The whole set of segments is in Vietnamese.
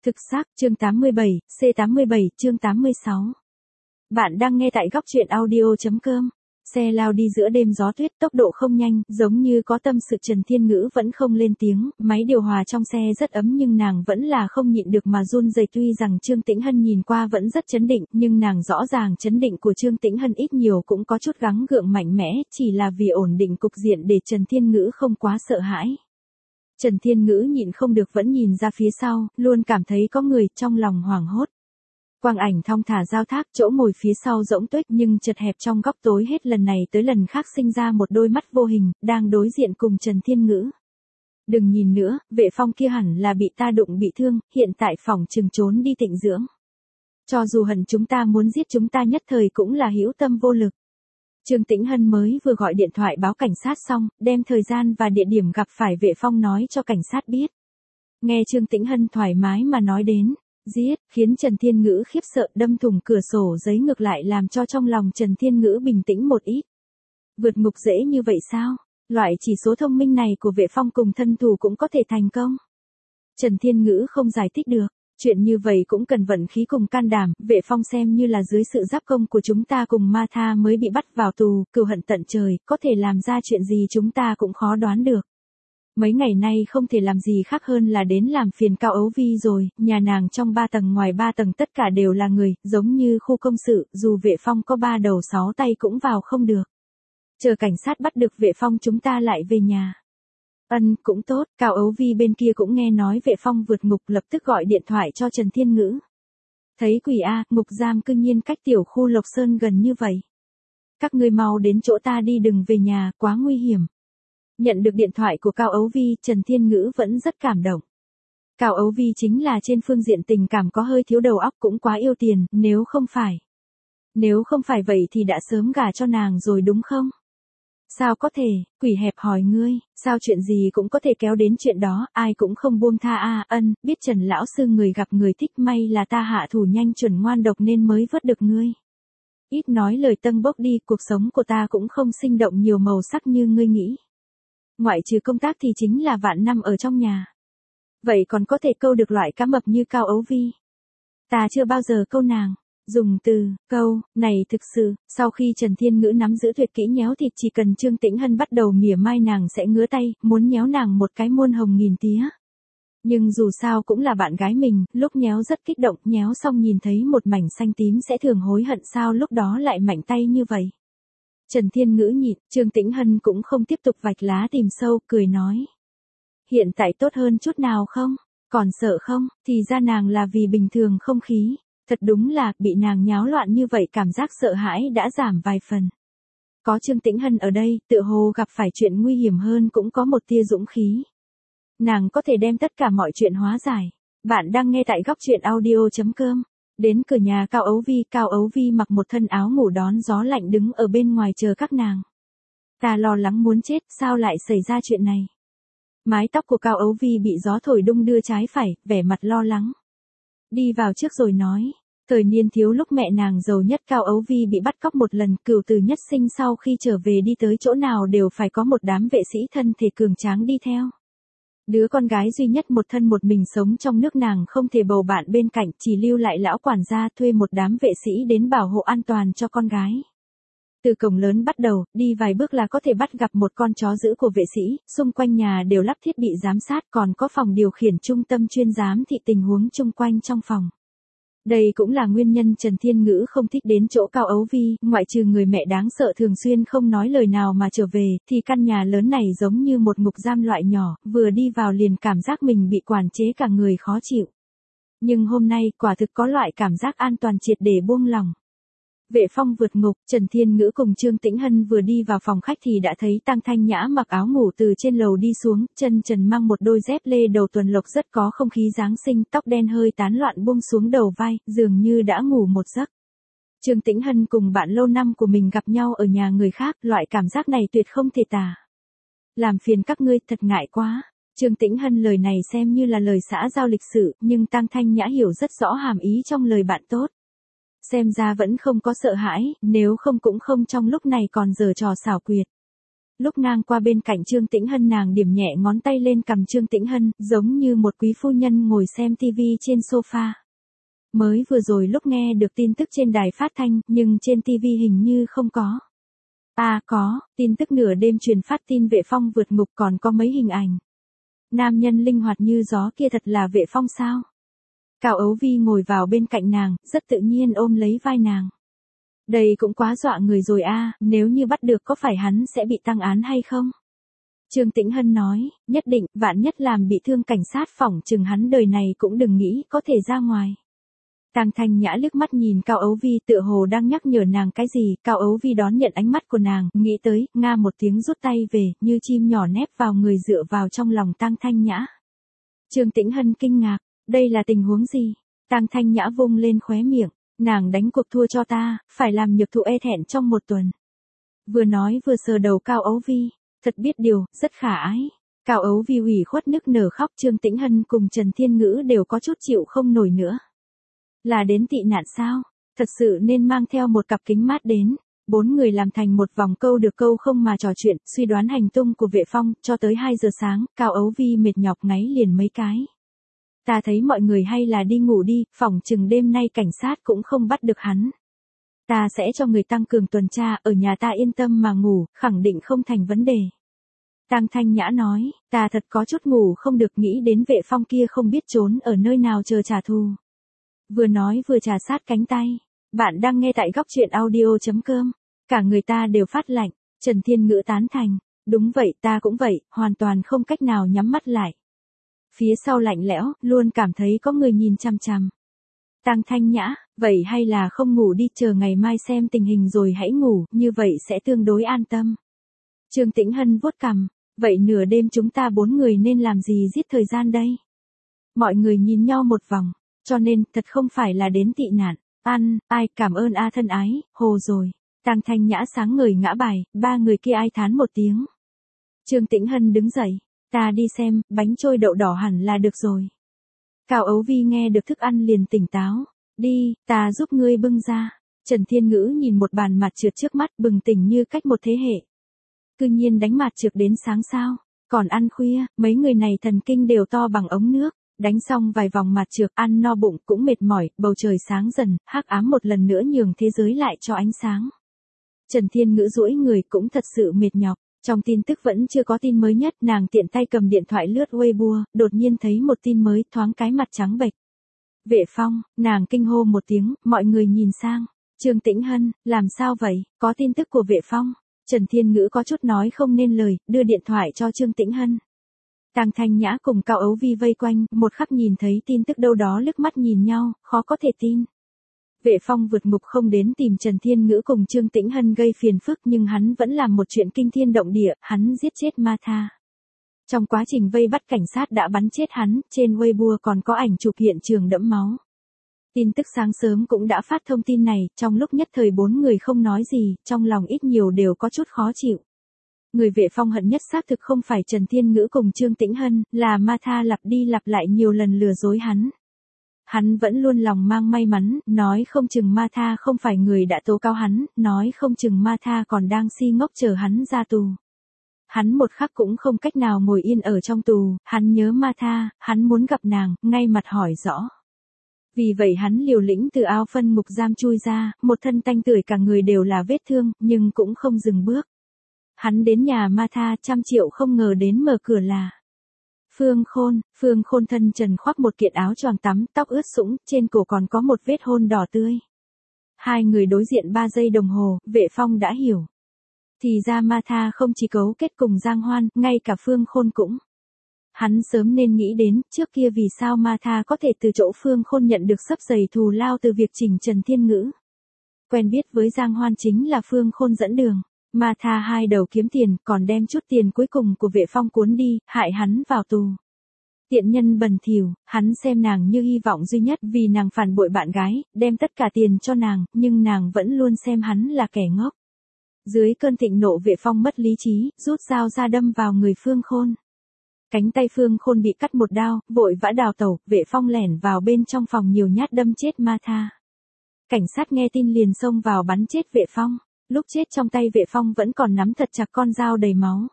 Thực xác, chương 87, C87, chương 86. Bạn đang nghe tại góc truyện audio.com. Xe lao đi giữa đêm gió tuyết, tốc độ không nhanh, giống như có tâm sự. Trần Thiên Ngữ vẫn không lên tiếng, máy điều hòa trong xe rất ấm nhưng nàng vẫn là không nhịn được mà run rẩy. Tuy rằng Trương Tĩnh Hân nhìn qua vẫn rất trấn định, nhưng nàng rõ ràng chấn định của Trương Tĩnh Hân ít nhiều cũng có chút gắng gượng mạnh mẽ, chỉ là vì ổn định cục diện để Trần Thiên Ngữ không quá sợ hãi. Trần Thiên Ngữ nhịn không được vẫn nhìn ra phía sau, luôn cảm thấy có người, trong lòng hoảng hốt. Quang ảnh thong thả giao thác, chỗ ngồi phía sau rỗng tuếch nhưng chật hẹp trong góc tối, hết lần này tới lần khác sinh ra một đôi mắt vô hình, đang đối diện cùng Trần Thiên Ngữ. Đừng nhìn nữa, Vệ Phong kia hẳn là bị ta đụng bị thương, hiện tại phỏng chừng trốn đi tịnh dưỡng. Cho dù hận chúng ta muốn giết chúng ta nhất thời cũng là hữu tâm vô lực. Trương Tĩnh Hân mới vừa gọi điện thoại báo cảnh sát xong, đem thời gian và địa điểm gặp phải Vệ Phong nói cho cảnh sát biết. Nghe Trương Tĩnh Hân thoải mái mà nói đến giết, khiến Trần Thiên Ngữ khiếp sợ, đâm thủng cửa sổ giấy ngược lại làm cho trong lòng Trần Thiên Ngữ bình tĩnh một ít. Vượt ngục dễ như vậy sao? Loại chỉ số thông minh này của Vệ Phong cùng thân thủ cũng có thể thành công. Trần Thiên Ngữ không giải thích được. Chuyện như vậy cũng cần vận khí cùng can đảm, Vệ Phong xem như là dưới sự giáp công của chúng ta cùng Ma Tha mới bị bắt vào tù, cừu hận tận trời, có thể làm ra chuyện gì chúng ta cũng khó đoán được. Mấy ngày nay không thể làm gì khác hơn là đến làm phiền Cao Ấu Vi rồi, nhà nàng trong 3 tầng ngoài 3 tầng tất cả đều là người, giống như khu công sự, dù Vệ Phong có 3 đầu 6 tay cũng vào không được. Chờ cảnh sát bắt được Vệ Phong chúng ta lại về nhà. Cũng tốt, Cao Ấu Vi bên kia cũng nghe nói Vệ Phong vượt ngục, lập tức gọi điện thoại cho Trần Thiên Ngữ. Thấy quỷ a, ngục giam cư nhiên cách tiểu khu Lộc Sơn gần như vậy. Các ngươi mau đến chỗ ta đi, đừng về nhà, quá nguy hiểm. Nhận được điện thoại của Cao Ấu Vi, Trần Thiên Ngữ vẫn rất cảm động. Cao Ấu Vi chính là trên phương diện tình cảm có hơi thiếu đầu óc, cũng quá yêu tiền, nếu không phải vậy thì đã sớm gả cho nàng rồi đúng không? Sao có thể, quỷ hẹp hỏi ngươi, sao chuyện gì cũng có thể kéo đến chuyện đó, ai cũng không buông tha a. Biết Trần lão sư người gặp người thích, may là ta hạ thủ nhanh chuẩn ngoan độc nên mới vớt được ngươi. Ít nói lời tâng bốc đi, cuộc sống của ta cũng không sinh động nhiều màu sắc như ngươi nghĩ. Ngoại trừ công tác thì chính là vạn năm ở trong nhà. Vậy còn có thể câu được loại cá mập như Cao Ấu Vi. Ta chưa bao giờ câu nàng. Dùng từ, câu, này thực sự, sau khi Trần Thiên Ngữ nắm giữ tuyệt kỹ nhéo thịt, chỉ cần Trương Tĩnh Hân bắt đầu mỉa mai nàng sẽ ngứa tay, muốn nhéo nàng một cái muôn hồng nghìn tía. Nhưng dù sao cũng là bạn gái mình, lúc nhéo rất kích động, nhéo xong nhìn thấy một mảnh xanh tím sẽ thường hối hận sao lúc đó lại mạnh tay như vậy. Trần Thiên Ngữ nhịn, Trương Tĩnh Hân cũng không tiếp tục vạch lá tìm sâu, cười nói. Hiện tại tốt hơn chút nào không? Còn sợ không? Thì ra nàng là vì bình thường không khí. Thật đúng là, bị nàng nháo loạn như vậy cảm giác sợ hãi đã giảm vài phần. Có Trương Tĩnh Hân ở đây, tựa hồ gặp phải chuyện nguy hiểm hơn cũng có một tia dũng khí. Nàng có thể đem tất cả mọi chuyện hóa giải. Bạn đang nghe tại góc truyện audio.com. Đến cửa nhà Cao Ấu Vi mặc một thân áo ngủ đón gió lạnh đứng ở bên ngoài chờ các nàng. Ta lo lắng muốn chết, sao lại xảy ra chuyện này? Mái tóc của Cao Ấu Vi bị gió thổi đung đưa trái phải, vẻ mặt lo lắng. Đi vào trước rồi nói. Thời niên thiếu lúc mẹ nàng giàu nhất Cao Ấu Vi bị bắt cóc một lần, cửu tử nhất sinh, sau khi trở về đi tới chỗ nào đều phải có một đám vệ sĩ thân thể cường tráng đi theo. Đứa con gái duy nhất một thân một mình sống trong nước, nàng không thể bầu bạn bên cạnh, chỉ lưu lại lão quản gia thuê một đám vệ sĩ đến bảo hộ an toàn cho con gái. Từ cổng lớn bắt đầu, đi vài bước là có thể bắt gặp một con chó giữ của vệ sĩ, xung quanh nhà đều lắp thiết bị giám sát, còn có phòng điều khiển trung tâm chuyên giám thị tình huống chung quanh trong phòng. Đây cũng là nguyên nhân Trần Thiên Ngữ không thích đến chỗ Cao Ấu Vi, ngoại trừ người mẹ đáng sợ thường xuyên không nói lời nào mà trở về, thì căn nhà lớn này giống như một ngục giam loại nhỏ, vừa đi vào liền cảm giác mình bị quản chế cả người khó chịu. Nhưng hôm nay quả thực có loại cảm giác an toàn triệt để buông lỏng. Vệ Phong vượt ngục, Trần Thiên Ngữ cùng Trương Tĩnh Hân vừa đi vào phòng khách thì đã thấy Tăng Thanh Nhã mặc áo ngủ từ trên lầu đi xuống, chân trần mang một đôi dép lê đầu tuần lộc rất có không khí Giáng sinh, tóc đen hơi tán loạn buông xuống đầu vai, dường như đã ngủ một giấc. Trương Tĩnh Hân cùng bạn lâu năm của mình gặp nhau ở nhà người khác, loại cảm giác này tuyệt không thể tả. Làm phiền các ngươi, thật ngại quá. Trương Tĩnh Hân lời này xem như là lời xã giao lịch sự, nhưng Tăng Thanh Nhã hiểu rất rõ hàm ý trong lời bạn tốt. Xem ra vẫn không có sợ hãi, nếu không cũng không trong lúc này còn giở trò xảo quyệt. Lúc ngang qua bên cạnh Trương Tĩnh Hân nàng điểm nhẹ ngón tay lên cằm Trương Tĩnh Hân, giống như một quý phu nhân ngồi xem tivi trên sofa. Mới vừa rồi lúc nghe được tin tức trên đài phát thanh, nhưng trên tivi hình như không có. À có, tin tức nửa đêm truyền phát tin Vệ Phong vượt ngục còn có mấy hình ảnh. Nam nhân linh hoạt như gió kia thật là Vệ Phong sao? Cao Ấu Vi ngồi vào bên cạnh nàng, rất tự nhiên ôm lấy vai nàng. Đây cũng quá dọa người rồi a, nếu như bắt được có phải hắn sẽ bị tăng án hay không? Trương Tĩnh Hân nói, nhất định, vạn nhất làm bị thương cảnh sát phỏng chừng hắn đời này cũng đừng nghĩ có thể ra ngoài. Tang Thanh Nhã liếc mắt nhìn Cao Ấu Vi tựa hồ đang nhắc nhở nàng cái gì, Cao Ấu Vi đón nhận ánh mắt của nàng, nghĩ tới, nga một tiếng rút tay về, như chim nhỏ nép vào người dựa vào trong lòng Tang Thanh Nhã. Trương Tĩnh Hân kinh ngạc, đây là tình huống gì? Tang Thanh Nhã vung lên khóe miệng, nàng đánh cuộc thua cho ta, phải làm nhược thụ e thẹn trong 1 tuần. Vừa nói vừa sờ đầu Cao Ấu Vi, thật biết điều, rất khả ái. Cao Ấu Vi ủy khuất nức nở khóc, Trương Tĩnh Hân cùng Trần Thiên Ngữ đều có chút chịu không nổi nữa. Là đến tị nạn sao? Thật sự nên mang theo một cặp kính mát đến. 4 người làm thành một vòng câu được câu không mà trò chuyện, suy đoán hành tung của Vệ Phong, cho tới 2 giờ sáng, Cao Ấu Vi mệt nhọc ngáy liền mấy cái. Ta thấy mọi người hay là đi ngủ đi, phỏng chừng đêm nay cảnh sát cũng không bắt được hắn. Ta sẽ cho người tăng cường tuần tra, ở nhà ta yên tâm mà ngủ, khẳng định không thành vấn đề. Tang Thanh Nhã nói, ta thật có chút ngủ không được, nghĩ đến Vệ Phong kia không biết trốn ở nơi nào chờ trả thù. Vừa nói vừa trà sát cánh tay. Bạn đang nghe tại góc truyện audio.com. Cả người ta đều phát lạnh. Trần Thiên Ngữ tán thành. Đúng vậy, ta cũng vậy, hoàn toàn không cách nào nhắm mắt lại. Phía sau lạnh lẽo, luôn cảm thấy có người nhìn chằm chằm. Tang Thanh Nhã, vậy hay là không ngủ đi, chờ ngày mai xem tình hình rồi hãy ngủ, như vậy sẽ tương đối an tâm. Trương Tĩnh Hân vuốt cằm, vậy nửa đêm chúng ta 4 người nên làm gì giết thời gian đây? Mọi người nhìn nhau một vòng, cho nên thật không phải là đến tị nạn. Ai, cảm ơn a thân ái, hồ rồi. Tang Thanh Nhã sáng ngời ngã bài, 3 người kia ai thán một tiếng. Trương Tĩnh Hân đứng dậy, ta đi xem, bánh trôi đậu đỏ hẳn là được rồi. Cao Ấu Vi nghe được thức ăn liền tỉnh táo, đi, ta giúp ngươi bưng ra. Trần Thiên Ngữ nhìn một bàn mặt trượt trước mắt bừng tỉnh như cách một thế hệ. Cư nhiên đánh mặt trượt đến sáng sao, còn ăn khuya, mấy người này thần kinh đều to bằng ống nước. Đánh xong vài vòng mặt trượt, ăn no bụng cũng mệt mỏi, bầu trời sáng dần, hắc ám một lần nữa nhường thế giới lại cho ánh sáng. Trần Thiên Ngữ duỗi người cũng thật sự mệt nhọc, trong tin tức vẫn chưa có tin mới nhất, nàng tiện tay cầm điện thoại lướt Weibo, đột nhiên thấy một tin mới, thoáng cái mặt trắng bệch. Vệ Phong, nàng kinh hô một tiếng, mọi người nhìn sang. Trương Tĩnh Hân, làm sao vậy, có tin tức của Vệ Phong? Trần Thiên Ngữ có chút nói không nên lời, đưa điện thoại cho Trương Tĩnh Hân. Tang Thanh Nhã cùng Cao Ấu Vi vây quanh, một khắc nhìn thấy tin tức đâu đó liếc mắt nhìn nhau, khó có thể tin. Vệ Phong vượt ngục không đến tìm Trần Thiên Ngữ cùng Trương Tĩnh Hân gây phiền phức, nhưng hắn vẫn làm một chuyện kinh thiên động địa, hắn giết chết Martha. Trong quá trình vây bắt cảnh sát đã bắn chết hắn, trên Weibo còn có ảnh chụp hiện trường đẫm máu. Tin tức sáng sớm cũng đã phát thông tin này, trong lúc nhất thời 4 người không nói gì, trong lòng ít nhiều đều có chút khó chịu. Người Vệ Phong hận nhất xác thực không phải Trần Thiên Ngữ cùng Trương Tĩnh Hân, là Martha lặp đi lặp lại nhiều lần lừa dối hắn. Hắn vẫn luôn lòng mang may mắn, nói không chừng Martha không phải người đã tố cáo hắn, nói không chừng Martha còn đang si ngốc chờ hắn ra tù. Hắn một khắc cũng không cách nào ngồi yên ở trong tù, hắn nhớ Martha, hắn muốn gặp nàng, ngay mặt hỏi rõ. Vì vậy hắn liều lĩnh từ ao phân ngục giam chui ra, một thân tanh tưởi cả người đều là vết thương, nhưng cũng không dừng bước. Hắn đến nhà Martha, 100 triệu không ngờ đến mở cửa là Phương Khôn thân trần khoác một kiện áo choàng tắm, tóc ướt sũng, trên cổ còn có một vết hôn đỏ tươi. Hai người đối diện 3 giây đồng hồ, Vệ Phong đã hiểu. Thì ra Martha không chỉ cấu kết cùng Giang Hoan, ngay cả Phương Khôn cũng. Hắn sớm nên nghĩ đến, trước kia vì sao Martha có thể từ chỗ Phương Khôn nhận được xấp giày thù lao từ việc chỉnh Trần Thiên Ngữ. Quen biết với Giang Hoan chính là Phương Khôn dẫn đường. Martha hai đầu kiếm tiền, còn đem chút tiền cuối cùng của Vệ Phong cuốn đi, hại hắn vào tù. Tiện nhân bần thỉu, hắn xem nàng như hy vọng duy nhất vì nàng phản bội bạn gái, đem tất cả tiền cho nàng, nhưng nàng vẫn luôn xem hắn là kẻ ngốc. Dưới cơn thịnh nộ Vệ Phong mất lý trí, rút dao ra đâm vào người Phương Khôn. Cánh tay Phương Khôn bị cắt một đao, vội vã đào tẩu, Vệ Phong lẻn vào bên trong phòng nhiều nhát đâm chết Martha. Cảnh sát nghe tin liền xông vào bắn chết Vệ Phong. Lúc chết trong tay Vệ Phong vẫn còn nắm thật chặt con dao đầy máu.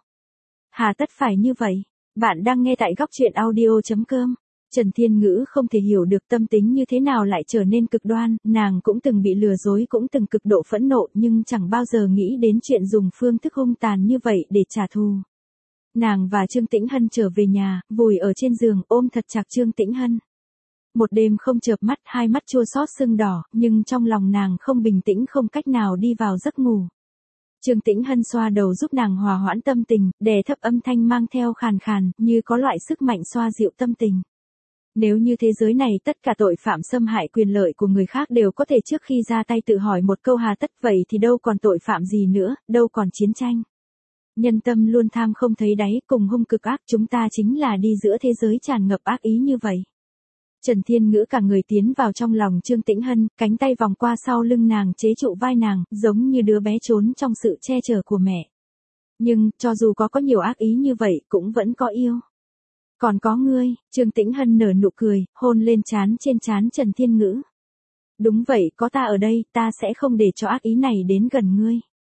Hà tất phải như vậy? Bạn đang nghe tại góc truyện audio.com. Trần Thiên Ngữ không thể hiểu được tâm tính như thế nào lại trở nên cực đoan, nàng cũng từng bị lừa dối, cũng từng cực độ phẫn nộ, nhưng chẳng bao giờ nghĩ đến chuyện dùng phương thức hung tàn như vậy để trả thù. Nàng và Trương Tĩnh Hân trở về nhà, vùi ở trên giường, ôm thật chặt Trương Tĩnh Hân. Một đêm không chợp mắt, hai mắt chua xót sưng đỏ, nhưng trong lòng nàng không bình tĩnh, không cách nào đi vào giấc ngủ. Trương Tĩnh Hân xoa đầu giúp nàng hòa hoãn tâm tình, đè thấp âm thanh mang theo khàn khàn, như có loại sức mạnh xoa dịu tâm tình. Nếu như thế giới này tất cả tội phạm xâm hại quyền lợi của người khác đều có thể trước khi ra tay tự hỏi một câu hà tất, vậy thì đâu còn tội phạm gì nữa, đâu còn chiến tranh. Nhân tâm luôn tham không thấy đáy, cùng hung cực ác, chúng ta chính là đi giữa thế giới tràn ngập ác ý như vậy. Trần Thiên Ngữ cả người tiến vào trong lòng Trương Tĩnh Hân, cánh tay vòng qua sau lưng nàng chế trụ vai nàng, giống như đứa bé trốn trong sự che chở của mẹ. Nhưng, cho dù có nhiều ác ý như vậy, cũng vẫn có yêu. Còn có ngươi, Trương Tĩnh Hân nở nụ cười, hôn lên trên trán Trần Thiên Ngữ. Đúng vậy, có ta ở đây, ta sẽ không để cho ác ý này đến gần ngươi.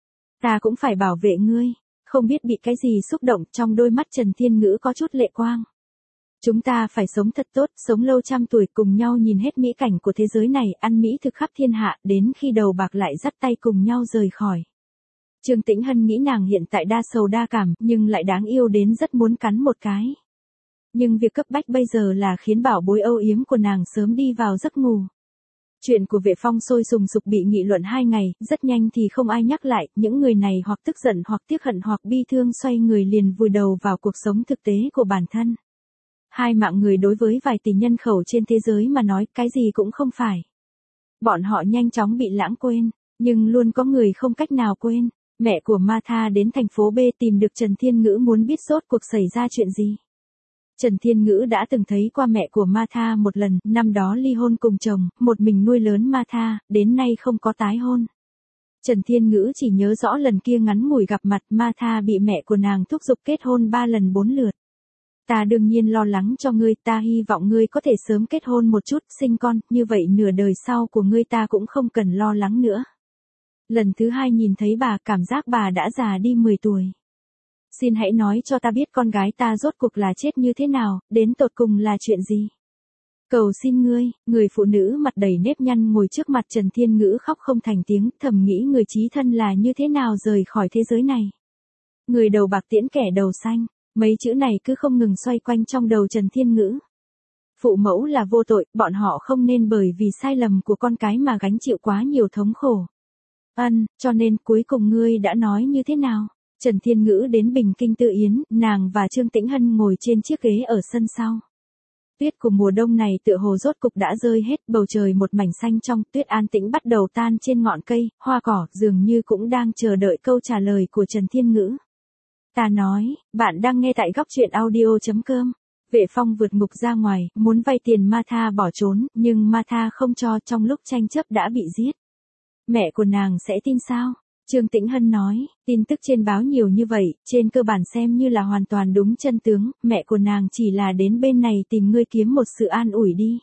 Ta cũng phải bảo vệ ngươi. Không biết bị cái gì xúc động, trong đôi mắt Trần Thiên Ngữ có chút lệ quang. Chúng ta phải sống thật tốt, sống lâu trăm tuổi, cùng nhau nhìn hết mỹ cảnh của thế giới này, ăn mỹ thực khắp thiên hạ, đến khi đầu bạc lại dắt tay cùng nhau rời khỏi. Trương Tĩnh Hân nghĩ nàng hiện tại đa sầu đa cảm, nhưng lại đáng yêu đến rất muốn cắn một cái. Nhưng việc cấp bách bây giờ là khiến bảo bối âu yếm của nàng sớm đi vào giấc ngủ. Chuyện của Vệ Phong sôi sùng sục bị nghị luận 2 ngày, rất nhanh thì không ai nhắc lại, những người này hoặc tức giận hoặc tiếc hận hoặc bi thương xoay người liền vùi đầu vào cuộc sống thực tế của bản thân. Hai mạng người đối với vài tỷ nhân khẩu trên thế giới mà nói cái gì cũng không phải. Bọn họ nhanh chóng bị lãng quên, nhưng luôn có người không cách nào quên. Mẹ của Martha đến thành phố B tìm được Trần Thiên Ngữ muốn biết rốt cuộc xảy ra chuyện gì. Trần Thiên Ngữ đã từng thấy qua mẹ của Martha một lần, năm đó ly hôn cùng chồng, một mình nuôi lớn Martha, đến nay không có tái hôn. Trần Thiên Ngữ chỉ nhớ rõ lần kia ngắn ngủi gặp mặt, Martha bị mẹ của nàng thúc giục kết hôn 3 lần 4 lượt. Ta đương nhiên lo lắng cho ngươi, ta hy vọng ngươi có thể sớm kết hôn một chút, sinh con, như vậy nửa đời sau của ngươi ta cũng không cần lo lắng nữa. Lần thứ 2 nhìn thấy bà, cảm giác bà đã già đi 10 tuổi. Xin hãy nói cho ta biết con gái ta rốt cuộc là chết như thế nào, đến tột cùng là chuyện gì. Cầu xin ngươi, người phụ nữ mặt đầy nếp nhăn ngồi trước mặt Trần Thiên Ngữ khóc không thành tiếng, thầm nghĩ người chí thân là như thế nào rời khỏi thế giới này. Người đầu bạc tiễn kẻ đầu xanh, mấy chữ này cứ không ngừng xoay quanh trong đầu Trần Thiên Ngữ. Phụ mẫu là vô tội, bọn họ không nên bởi vì sai lầm của con cái mà gánh chịu quá nhiều thống khổ. Cho nên cuối cùng ngươi đã nói như thế nào? Trần Thiên Ngữ đến Bình Kinh Tư Yến, nàng và Trương Tĩnh Hân ngồi trên chiếc ghế ở sân sau. Tuyết của mùa đông này tựa hồ rốt cục đã rơi hết, bầu trời một mảnh xanh trong, tuyết an tĩnh bắt đầu tan trên ngọn cây, hoa cỏ, dường như cũng đang chờ đợi câu trả lời của Trần Thiên Ngữ. Ta nói, bạn đang nghe tại góc truyện audio.com. Vệ Phong vượt ngục ra ngoài, muốn vay tiền Martha bỏ trốn, nhưng Martha không cho, trong lúc tranh chấp đã bị giết. Mẹ của nàng sẽ tin sao? Trương Tĩnh Hân nói, tin tức trên báo nhiều như vậy, trên cơ bản xem như là hoàn toàn đúng chân tướng, mẹ của nàng chỉ là đến bên này tìm ngươi kiếm một sự an ủi đi.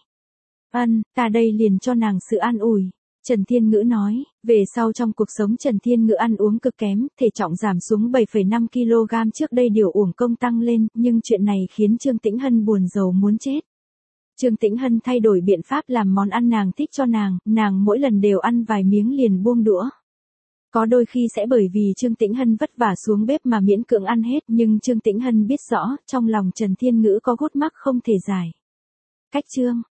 Ta đây liền cho nàng sự an ủi. Trần Thiên Ngữ nói, về sau trong cuộc sống Trần Thiên Ngữ ăn uống cực kém, thể trọng giảm xuống 7,5 kg, trước đây điều uổng công tăng lên, nhưng chuyện này khiến Trương Tĩnh Hân buồn rầu muốn chết. Trương Tĩnh Hân thay đổi biện pháp làm món ăn nàng thích cho nàng mỗi lần đều ăn vài miếng liền buông đũa. Có đôi khi sẽ bởi vì Trương Tĩnh Hân vất vả xuống bếp mà miễn cưỡng ăn hết, nhưng Trương Tĩnh Hân biết rõ, trong lòng Trần Thiên Ngữ có gút mắc không thể giải. Cách chương